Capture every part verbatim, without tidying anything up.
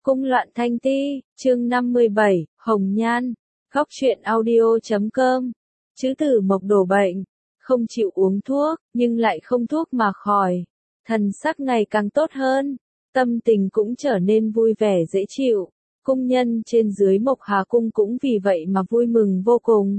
Cung loạn thanh ti, chương năm mươi bảy, Hồng Nhan, góc truyện audio chấm com. Chữ Tử Mộc đổ bệnh, không chịu uống thuốc, nhưng lại không thuốc mà khỏi. Thần sắc ngày càng tốt hơn, tâm tình cũng trở nên vui vẻ dễ chịu. Cung nhân trên dưới Mộc Hà Cung cũng vì vậy mà vui mừng vô cùng.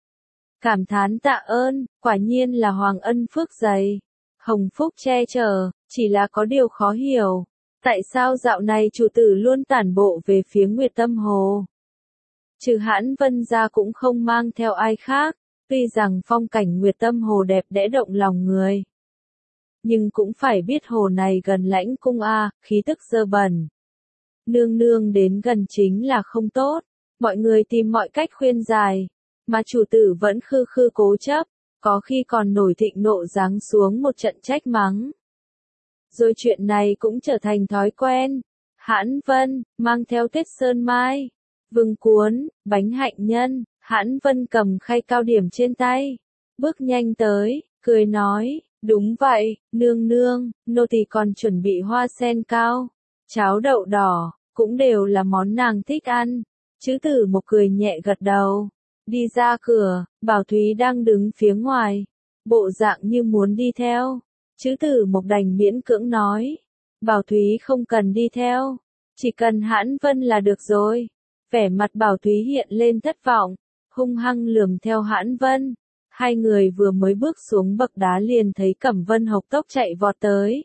Cảm thán tạ ơn, quả nhiên là hoàng ân phước dày, hồng phúc che chở, chỉ là có điều khó hiểu. Tại sao dạo này chủ tử luôn tản bộ về phía Nguyệt Tâm Hồ? Trừ Hãn Vân ra cũng không mang theo ai khác, tuy rằng phong cảnh Nguyệt Tâm Hồ đẹp đẽ động lòng người. Nhưng cũng phải biết hồ này gần lãnh cung a, khí tức dơ bẩn. Nương nương đến gần chính là không tốt, mọi người tìm mọi cách khuyên giải, mà chủ tử vẫn khư khư cố chấp, có khi còn nổi thịnh nộ giáng xuống một trận trách mắng. Rồi chuyện này cũng trở thành thói quen. Hãn Vân, mang theo Tuyết Sơn Mai, vừng cuốn, bánh hạnh nhân, Hãn Vân cầm khay cao điểm trên tay, bước nhanh tới, cười nói, đúng vậy, nương nương, nô tỳ còn chuẩn bị hoa sen cao, cháo đậu đỏ, cũng đều là món nàng thích ăn. Chữ Tử Mộc cười nhẹ gật đầu, đi ra cửa, Bảo Thúy đang đứng phía ngoài, bộ dạng như muốn đi theo. Chữ Tử Mộc đành miễn cưỡng nói, Bảo Thúy không cần đi theo, chỉ cần Hãn Vân là được rồi. Vẻ mặt Bảo Thúy hiện lên thất vọng, hung hăng lườm theo Hãn Vân. Hai người vừa mới bước xuống bậc đá liền thấy Cẩm Vân hộc tốc chạy vọt tới.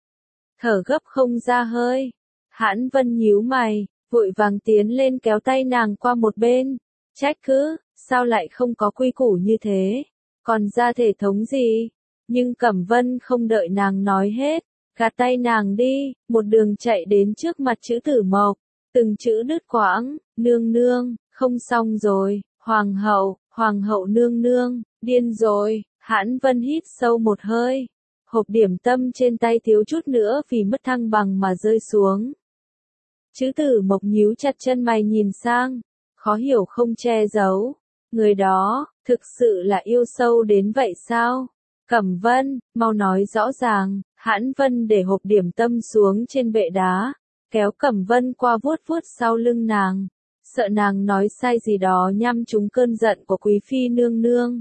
Thở gấp không ra hơi, Hãn Vân nhíu mày, vội vàng tiến lên kéo tay nàng qua một bên, trách cứ, sao lại không có quy củ như thế, còn ra thể thống gì? Nhưng Cẩm Vân không đợi nàng nói hết, gạt tay nàng đi, một đường chạy đến trước mặt Chữ Tử Mộc, từng chữ đứt quãng, nương nương, không xong rồi, hoàng hậu, hoàng hậu nương nương, điên rồi. Hãn Vân hít sâu một hơi, hộp điểm tâm trên tay thiếu chút nữa vì mất thăng bằng mà rơi xuống. Chữ Tử Mộc nhíu chặt chân mày nhìn sang, khó hiểu không che giấu, người đó, thực sự là yêu sâu đến vậy sao? Cẩm Vân, mau nói rõ ràng. Hãn Vân để hộp điểm tâm xuống trên bệ đá, kéo Cẩm Vân qua vuốt vuốt sau lưng nàng, sợ nàng nói sai gì đó nhằm trúng cơn giận của quý phi nương nương.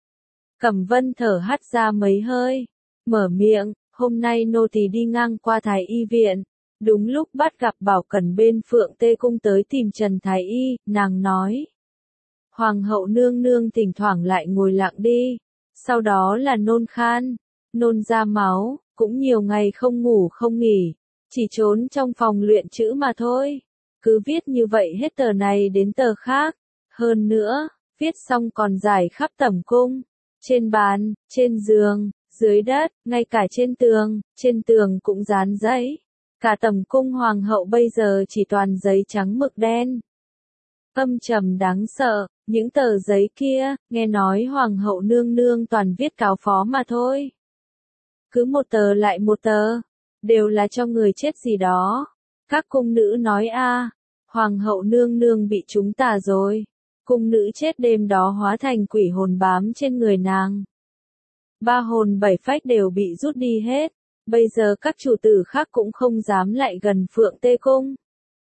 Cẩm Vân thở hắt ra mấy hơi, mở miệng, hôm nay nô tỳ đi ngang qua Thái Y viện, đúng lúc bắt gặp Bảo Cẩn bên Phượng Tê Cung tới tìm Trần Thái Y, nàng nói. Hoàng hậu nương nương thỉnh thoảng lại ngồi lặng đi, sau đó là nôn khan, nôn ra máu, cũng nhiều ngày không ngủ không nghỉ, chỉ trốn trong phòng luyện chữ mà thôi. Cứ viết như vậy hết tờ này đến tờ khác, hơn nữa, viết xong còn rải khắp tẩm cung, trên bàn, trên giường, dưới đất, ngay cả trên tường, trên tường cũng dán giấy. Cả tẩm cung hoàng hậu bây giờ chỉ toàn giấy trắng mực đen. Âm trầm đáng sợ, những tờ giấy kia, nghe nói hoàng hậu nương nương toàn viết cáo phó mà thôi. Cứ một tờ lại một tờ, đều là cho người chết gì đó. Các cung nữ nói a, hoàng hậu nương nương bị chúng tà rồi. Cung nữ chết đêm đó hóa thành quỷ hồn bám trên người nàng. Ba hồn bảy phách đều bị rút đi hết, bây giờ các chủ tử khác cũng không dám lại gần Phượng Tê Cung.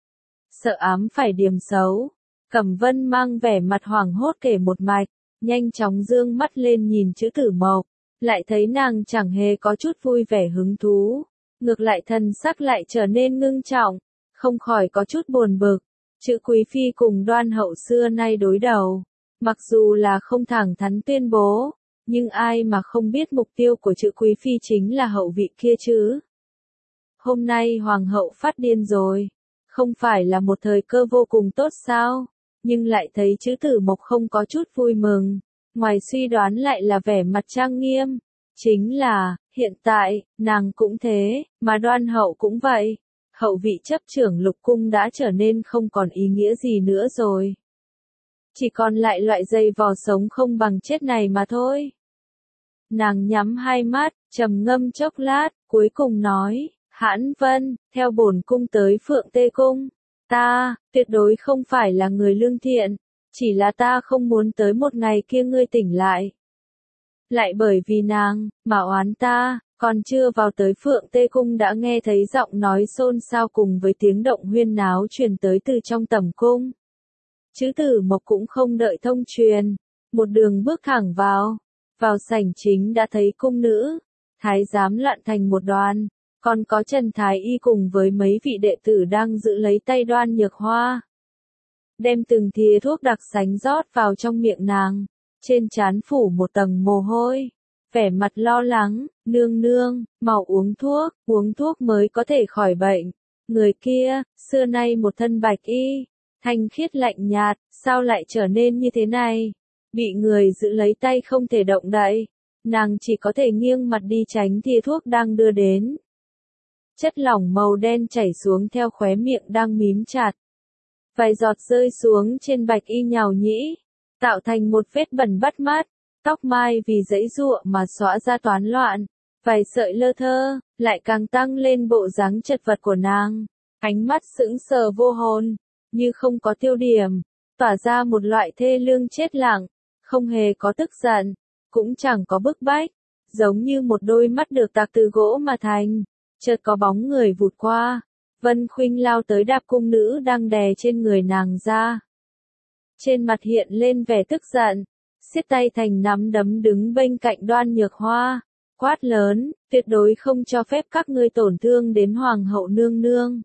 Sợ ám phải điểm xấu, Cẩm Vân mang vẻ mặt hoảng hốt kể một mạch, nhanh chóng dương mắt lên nhìn Chữ Tử Mộc, lại thấy nàng chẳng hề có chút vui vẻ hứng thú, ngược lại thần sắc lại trở nên ngưng trọng, không khỏi có chút buồn bực. Chữ quý phi cùng Đoan hậu xưa nay đối đầu, mặc dù là không thẳng thắn tuyên bố, nhưng ai mà không biết mục tiêu của chữ quý phi chính là hậu vị kia chứ. Hôm nay hoàng hậu phát điên rồi, không phải là một thời cơ vô cùng tốt sao? Nhưng lại thấy Chữ Tử Mộc không có chút vui mừng, ngoài suy đoán lại là vẻ mặt trang nghiêm, chính là, hiện tại, nàng cũng thế, mà Đoan hậu cũng vậy, hậu vị chấp trưởng lục cung đã trở nên không còn ý nghĩa gì nữa rồi. Chỉ còn lại loại dây vò sống không bằng chết này mà thôi. Nàng nhắm hai mắt, trầm ngâm chốc lát, cuối cùng nói, Hãn Vân, theo bổn cung tới Phượng Tê Cung. Ta, tuyệt đối không phải là người lương thiện, chỉ là ta không muốn tới một ngày kia ngươi tỉnh lại. Lại bởi vì nàng, mà oán ta, Còn chưa vào tới Phượng Tê Cung đã nghe thấy giọng nói xôn xao cùng với tiếng động huyên náo truyền tới từ trong tẩm cung. Chữ Tử Mộc cũng không đợi thông truyền, một đường bước thẳng vào, vào sảnh chính đã thấy cung nữ, thái giám loạn thành một đoàn, còn có Trần Thái Y cùng với mấy vị đệ tử đang giữ lấy tay Đoan Nhược Hoa. Đem từng thìa thuốc đặc sánh rót vào trong miệng nàng, trên trán phủ một tầng mồ hôi, vẻ mặt lo lắng, nương nương, mau uống thuốc, uống thuốc mới có thể khỏi bệnh. Người kia, xưa nay một thân bạch y, thanh khiết lạnh nhạt, sao lại trở nên như thế này? Bị người giữ lấy tay không thể động đậy, nàng chỉ có thể nghiêng mặt đi tránh thìa thuốc đang đưa đến. Chất lỏng màu đen chảy xuống theo khóe miệng đang mím chặt. Vài giọt rơi xuống trên bạch y nhào nhĩ, tạo thành một vết bẩn bắt mắt, tóc mai vì giãy giụa mà xõa ra toán loạn, vài sợi lơ thơ, lại càng tăng lên bộ dáng chật vật của nàng, ánh mắt sững sờ vô hồn, như không có tiêu điểm, tỏa ra một loại thê lương chết lặng, không hề có tức giận, cũng chẳng có bức bách, giống như một đôi mắt được tạc từ gỗ mà thành. Chợt có bóng người vụt qua, Vân Khuynh lao tới đạp cung nữ đang đè trên người nàng ra. Trên mặt hiện lên vẻ tức giận, siết tay thành nắm đấm đứng bên cạnh Đoan Nhược Hoa, quát lớn, tuyệt đối không cho phép các ngươi tổn thương đến Hoàng hậu nương nương.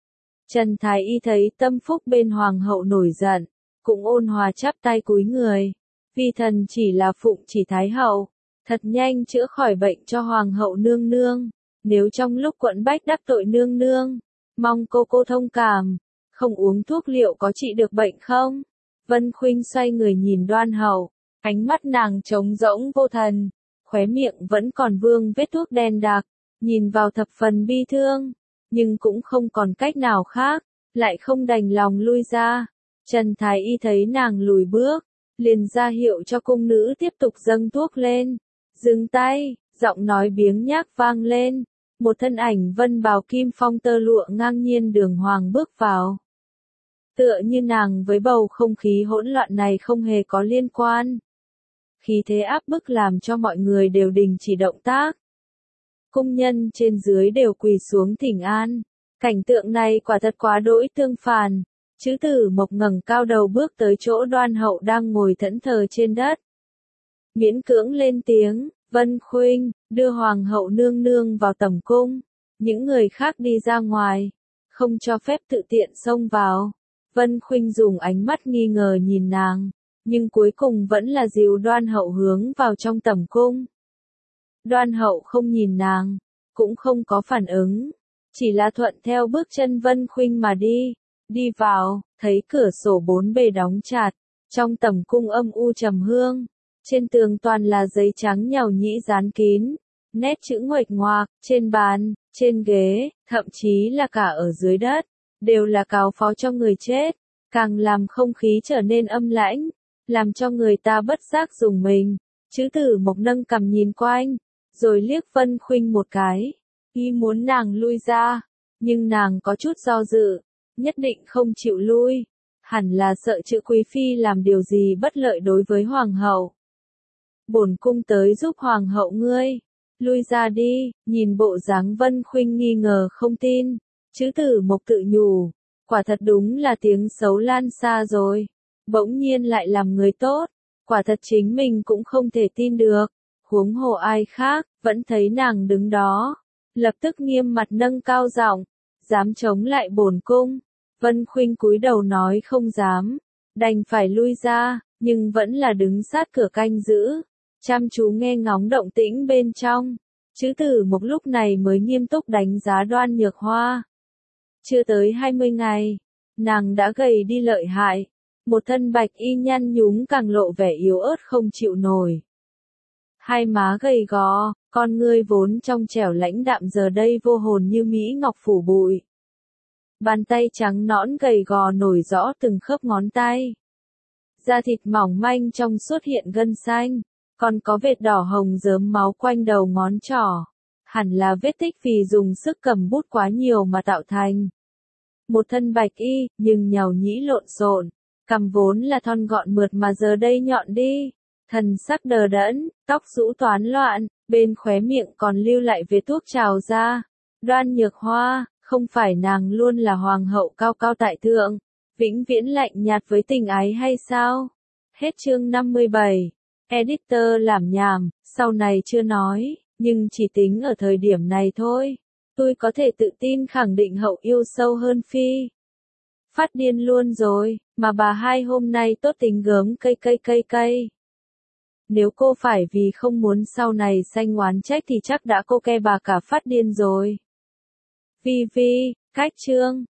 Trần Thái Y thấy tâm phúc bên Hoàng hậu nổi giận, cũng ôn hòa chắp tay cúi người, vì thần chỉ là phụng chỉ Thái hậu, thật nhanh chữa khỏi bệnh cho Hoàng hậu nương nương. Nếu trong lúc quận bách đắc tội nương nương, mong cô cô thông cảm, không uống thuốc liệu có trị được bệnh không? Vân Khuynh xoay người nhìn Đoan hậu, ánh mắt nàng trống rỗng vô thần, khóe miệng vẫn còn vương vết thuốc đen đặc, nhìn vào thập phần bi thương, nhưng cũng không còn cách nào khác, lại không đành lòng lui ra. Trần Thái Y thấy nàng lùi bước, liền ra hiệu cho cung nữ tiếp tục dâng thuốc lên, dừng tay. Giọng nói biếng nhác vang lên, một thân ảnh vân bào kim phong tơ lụa ngang nhiên đường hoàng bước vào. Tựa như nàng với bầu không khí hỗn loạn này không hề có liên quan. Khí thế áp bức làm cho mọi người đều đình chỉ động tác. Cung nhân trên dưới đều quỳ xuống thỉnh an. Cảnh tượng này quả thật quá đỗi tương phản. Chữ Tử Mộc ngẩng cao đầu bước tới chỗ Đoan hậu đang ngồi thẫn thờ trên đất. Miễn cưỡng lên tiếng. Vân Khuynh, đưa Hoàng hậu nương nương vào tẩm cung, những người khác đi ra ngoài, không cho phép tự tiện xông vào. Vân Khuynh dùng ánh mắt nghi ngờ nhìn nàng, nhưng cuối cùng vẫn là dìu Đoan hậu hướng vào trong tẩm cung. Đoan hậu không nhìn nàng, cũng không có phản ứng, chỉ là thuận theo bước chân Vân Khuynh mà đi, đi vào, thấy cửa sổ bốn bề đóng chặt, trong tẩm cung âm u trầm hương. Trên tường toàn là giấy trắng nhàu nhĩ dán kín, nét chữ nguệch ngoạc, trên bàn, trên ghế, thậm chí là cả ở dưới đất, đều là cáo phó cho người chết, càng làm không khí trở nên âm lãnh, làm cho người ta bất giác rùng mình. Chữ Tử Mộc nâng cằm nhìn quanh, rồi liếc Vân Khuynh một cái, ý muốn nàng lui ra, nhưng nàng có chút do dự, nhất định không chịu lui, hẳn là sợ chữ quý phi làm điều gì bất lợi đối với Hoàng hậu. Bổn cung tới giúp Hoàng hậu ngươi, lui ra đi. Nhìn bộ dáng Vân Khuynh nghi ngờ không tin, Chữ Tử Mộc tự nhủ, quả thật đúng là tiếng xấu lan xa rồi, bỗng nhiên lại làm người tốt, quả thật chính mình cũng không thể tin được, huống hồ ai khác, vẫn thấy nàng đứng đó, lập tức nghiêm mặt nâng cao giọng, dám chống lại bổn cung. Vân Khuynh cúi đầu nói không dám, đành phải lui ra, nhưng vẫn là đứng sát cửa canh giữ, chăm chú nghe ngóng động tĩnh bên trong. Chữ Tử Mộc lúc này mới nghiêm túc đánh giá Đoan Nhược Hoa. Chưa tới hai mươi ngày, nàng đã gầy đi lợi hại, một thân bạch y nhăn nhúm càng lộ vẻ yếu ớt không chịu nổi. Hai má gầy gò, con ngươi vốn trong trẻo lãnh đạm giờ đây vô hồn như mỹ ngọc phủ bụi. Bàn tay trắng nõn gầy gò nổi rõ từng khớp ngón tay. Da thịt mỏng manh trong suốt hiện gân xanh, còn có vệt đỏ hồng rớm máu quanh đầu ngón trỏ. Hẳn là vết tích vì dùng sức cầm bút quá nhiều mà tạo thành. Một thân bạch y, nhưng nhàu nhĩ lộn xộn, cằm vốn là thon gọn mượt mà giờ đây nhọn đi, Thần sắc đờ đẫn, tóc rũ toán loạn, bên khóe miệng còn lưu lại vết thuốc trào ra. Đoan Nhược Hoa, không phải nàng luôn là hoàng hậu cao cao tại thượng, vĩnh viễn lạnh nhạt với tình ái hay sao? Hết chương năm mươi bảy. Editor làm nhảm, sau này chưa nói, nhưng chỉ tính ở thời điểm này thôi. Tôi có thể tự tin khẳng định hậu yêu sâu hơn Phi. Phát điên luôn rồi, mà bà hai hôm nay tốt tính gớm cây cây cây cây. Nếu cô phải vì không muốn sau này sanh oán trách thì chắc đã cô ke bà cả phát điên rồi. Vi Vi, cách chương.